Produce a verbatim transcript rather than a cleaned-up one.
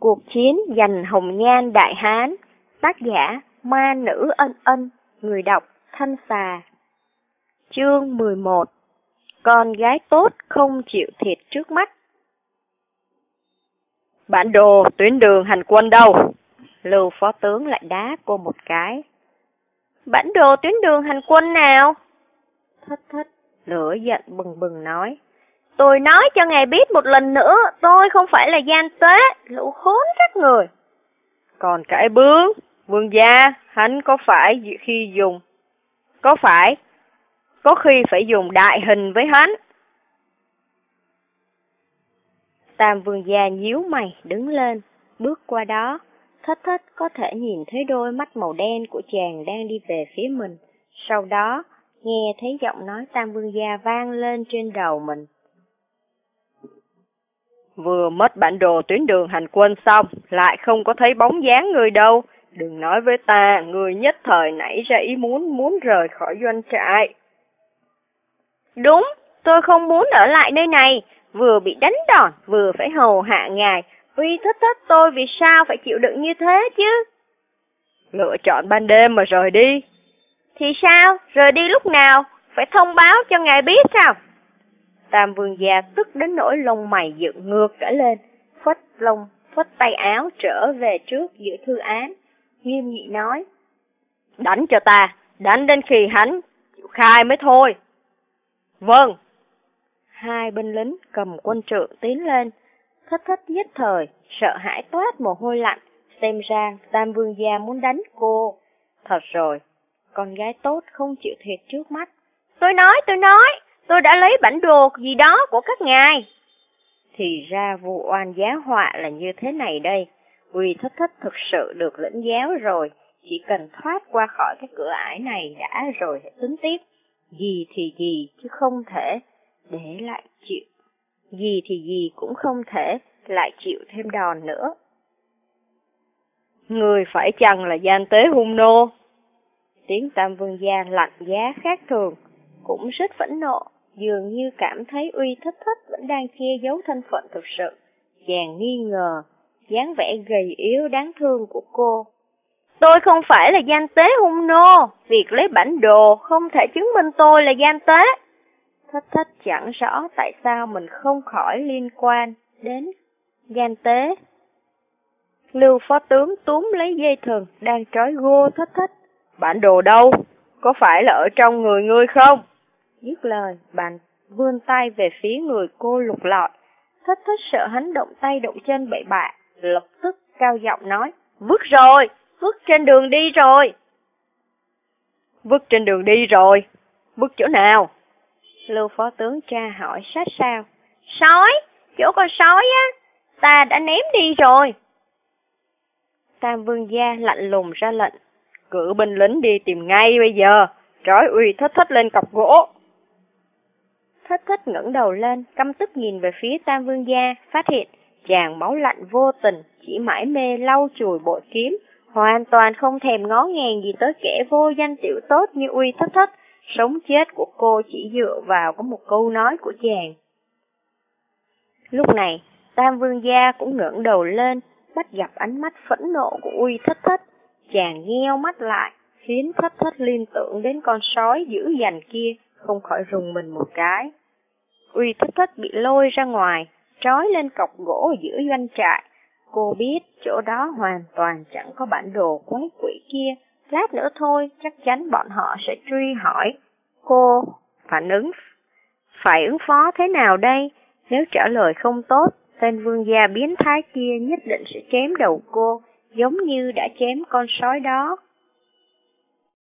Cuộc chiến giành hồng nhan Đại Hán. Tác giả Ma Nữ Ân Ân. Người đọc Thanh Xà. Chương mười một. Con gái tốt không chịu thiệt trước mắt. Bản đồ tuyến đường hành quân đâu? Lưu phó tướng lại đá cô một cái. Bản đồ tuyến đường hành quân nào? Thất thất, lửa giận bừng bừng nói. Tôi nói cho ngài biết một lần nữa, tôi không phải là gian tế, lũ khốn các người. Còn cãi bướng, vương gia, hắn có phải khi dùng, có phải, có khi phải dùng đại hình với hắn. Tam vương gia nhíu mày đứng lên, bước qua đó. Thất thất có thể nhìn thấy đôi mắt màu đen của chàng đang đi về phía mình. Sau đó, nghe thấy giọng nói Tam vương gia vang lên trên đầu mình. Vừa mất bản đồ tuyến đường hành quân xong, lại không có thấy bóng dáng người đâu. Đừng nói với ta, người nhất thời nảy ra ý muốn muốn rời khỏi doanh trại. Đúng, tôi không muốn ở lại nơi này, vừa bị đánh đòn, vừa phải hầu hạ ngài. Uy thất thất tôi vì sao phải chịu đựng như thế chứ? Lựa chọn ban đêm mà rời đi. Thì sao? Rời đi lúc nào? Phải thông báo cho ngài biết sao? Tam vương gia tức đến nỗi lông mày dựng ngược cả lên, phất lông, phất tay áo trở về trước giữa thư án, nghiêm nghị nói. Đánh cho ta, đánh đến khi hắn chịu khai mới thôi. Vâng. Hai binh lính cầm quân trượng tiến lên. Thất thất nhất thời, sợ hãi toát mồ hôi lạnh, xem ra Tam vương gia muốn đánh cô. Thật rồi, con gái tốt không chịu thiệt trước mắt. Tôi nói, tôi nói, tôi đã lấy bản đồ gì đó của các ngài. Thì ra vụ oan giá họa là như thế này đây. Uy thất thất thực sự được lĩnh giáo rồi, chỉ cần thoát qua khỏi cái cửa ải này đã rồi hãy tính tiếp. Gì thì gì chứ không thể để lại chịu. Gì thì gì cũng không thể lại chịu thêm đòn nữa. Người phải chăng là gian tế hung nô? Tiếng Tam vương gia lạnh giá khác thường, cũng rất phẫn nộ, dường như cảm thấy Uy thất thất vẫn đang che giấu thân phận thực sự. Chàng nghi ngờ dáng vẻ gầy yếu đáng thương của cô. Tôi không phải là gian tế hung nô, việc lấy bản đồ không thể chứng minh tôi là gian tế. Thất thất chẳng rõ tại sao mình không khỏi liên quan đến gian tế. Lưu phó tướng túm lấy dây thừng đang trói gô thất thất. Bản đồ đâu? Có phải là ở trong người ngươi không? Dứt lời, bạn vươn tay về phía người cô lục lọi. Thất thất sợ hắn động tay động chân bậy bạ, lập tức cao giọng nói. Vứt rồi, vứt trên đường đi rồi. Vứt trên đường đi rồi, vứt chỗ nào? Lưu phó tướng tra hỏi sát sao. Sói, chỗ con sói á, ta đã ném đi rồi. Tam vương gia lạnh lùng ra lệnh. Cử binh lính đi tìm ngay bây giờ, trói Uy thất thất lên cọc gỗ. Thất thất ngẩng đầu lên, căm tức nhìn về phía Tam vương gia, phát hiện chàng máu lạnh vô tình, chỉ mãi mê lau chùi bội kiếm, hoàn toàn không thèm ngó ngàng gì tới kẻ vô danh tiểu tốt như Uy thất thất. Sống chết của cô chỉ dựa vào có một câu nói của chàng. Lúc này, Tam vương gia cũng ngẩng đầu lên, bắt gặp ánh mắt phẫn nộ của Uy thất thất. Chàng nheo mắt lại, khiến thất thất liên tưởng đến con sói dữ dằn kia, không khỏi rùng mình một cái. Uy thất thất bị lôi ra ngoài, trói lên cọc gỗ giữa doanh trại. Cô biết chỗ đó hoàn toàn chẳng có bản đồ quái quỷ kia. Lát nữa thôi, chắc chắn bọn họ sẽ truy hỏi. Cô phản ứng, phải ứng phó thế nào đây? Nếu trả lời không tốt, tên vương gia biến thái kia nhất định sẽ chém đầu cô, giống như đã chém con sói đó.